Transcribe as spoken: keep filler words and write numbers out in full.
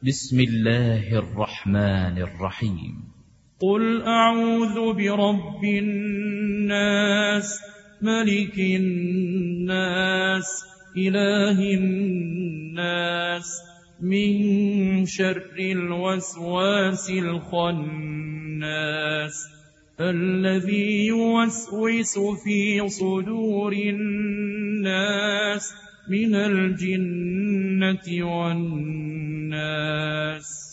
بسم الله الرحمن الرحيم. قل أعوذ برب الناس ملك الناس إله الناس من شر الوسواس الخناس الذي يوسوس في صدور الناس من الجنة والناس.